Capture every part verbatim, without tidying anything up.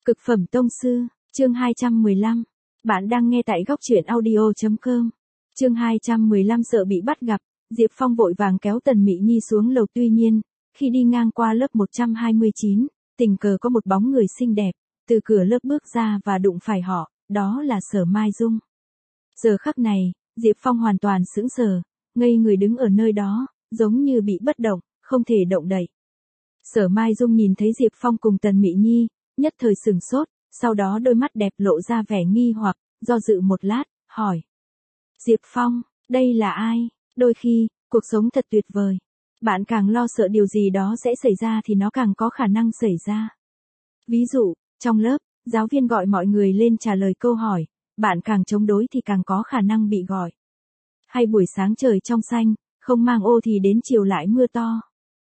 Cực phẩm tông sư, chương hai trăm mười lăm. Bạn đang nghe tại góc truyện audio chấm com. Chương hai trăm mười lăm sợ bị bắt gặp, Diệp Phong vội vàng kéo Tần Mị Nhi xuống lầu, tuy nhiên, khi đi ngang qua lớp một trăm hai mươi chín, tình cờ có một bóng người xinh đẹp, từ cửa lớp bước ra và đụng phải họ, đó là Sở Mai Dung. Giờ khắc này, Diệp Phong hoàn toàn sững sờ, ngây người đứng ở nơi đó, giống như bị bất động, không thể động đậy. Sở Mai Dung nhìn thấy Diệp Phong cùng Tần Mị Nhi, nhất thời sửng sốt, sau đó đôi mắt đẹp lộ ra vẻ nghi hoặc, do dự một lát, hỏi. Diệp Phong, đây là ai? Đôi khi, cuộc sống thật tuyệt vời. Bạn càng lo sợ điều gì đó sẽ xảy ra thì nó càng có khả năng xảy ra. Ví dụ, trong lớp, giáo viên gọi mọi người lên trả lời câu hỏi, bạn càng chống đối thì càng có khả năng bị gọi. Hay buổi sáng trời trong xanh, không mang ô thì đến chiều lại mưa to.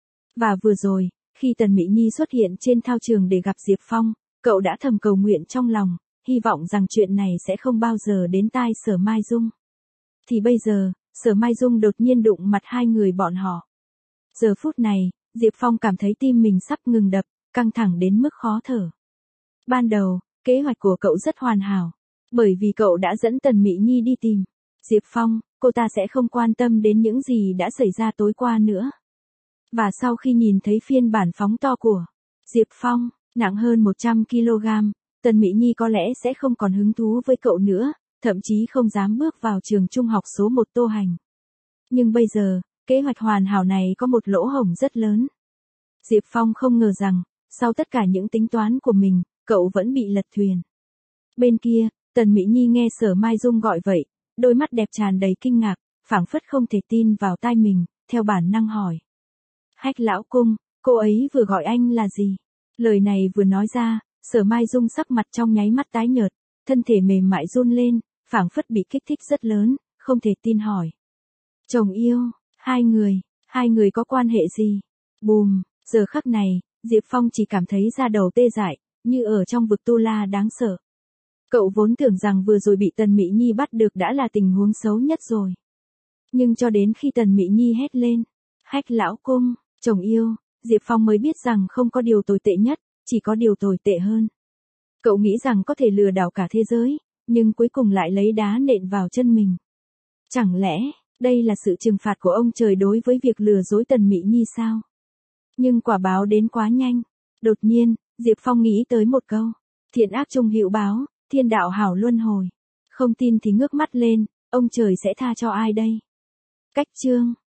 Và vừa rồi, khi Tần Mị Nhi xuất hiện trên thao trường để gặp Diệp Phong, cậu đã thầm cầu nguyện trong lòng, hy vọng rằng chuyện này sẽ không bao giờ đến tai Sở Mai Dung. Thì bây giờ, Sở Mai Dung đột nhiên đụng mặt hai người bọn họ. Giờ phút này, Diệp Phong cảm thấy tim mình sắp ngừng đập, căng thẳng đến mức khó thở. Ban đầu, kế hoạch của cậu rất hoàn hảo, bởi vì cậu đã dẫn Tần Mị Nhi đi tìm Diệp Phong, cô ta sẽ không quan tâm đến những gì đã xảy ra tối qua nữa. Và sau khi nhìn thấy phiên bản phóng to của Diệp Phong, nặng hơn một trăm ki lô gam, Tần Mị Nhi có lẽ sẽ không còn hứng thú với cậu nữa, thậm chí không dám bước vào trường trung học số một Tô Hành. Nhưng bây giờ, kế hoạch hoàn hảo này có một lỗ hổng rất lớn. Diệp Phong không ngờ rằng, sau tất cả những tính toán của mình, cậu vẫn bị lật thuyền. Bên kia, Tần Mị Nhi nghe Sở Mai Dung gọi vậy, đôi mắt đẹp tràn đầy kinh ngạc, phảng phất không thể tin vào tai mình, theo bản năng hỏi. Hách lão cung, cô ấy vừa gọi anh là gì? Lời này vừa nói ra, Sở Mai Dung sắc mặt trong nháy mắt tái nhợt, thân thể mềm mại run lên, phảng phất bị kích thích rất lớn, không thể tin hỏi. Chồng yêu, hai người, hai người có quan hệ gì? Bùm, giờ khắc này, Diệp Phong chỉ cảm thấy da đầu tê dại, như ở trong vực tu la đáng sợ. Cậu vốn tưởng rằng vừa rồi bị Tần Mị Nhi bắt được đã là tình huống xấu nhất rồi. Nhưng cho đến khi Tần Mị Nhi hét lên, Hách lão cung, chồng yêu, Diệp Phong mới biết rằng không có điều tồi tệ nhất, chỉ có điều tồi tệ hơn. Cậu nghĩ rằng có thể lừa đảo cả thế giới, nhưng cuối cùng lại lấy đá nện vào chân mình. Chẳng lẽ, đây là sự trừng phạt của ông trời đối với việc lừa dối Tần Mị Nhi sao? Nhưng quả báo đến quá nhanh. Đột nhiên, Diệp Phong nghĩ tới một câu. Thiện ác chung hữu báo, thiên đạo hảo luân hồi. Không tin thì ngước mắt lên, ông trời sẽ tha cho ai đây? Cách chương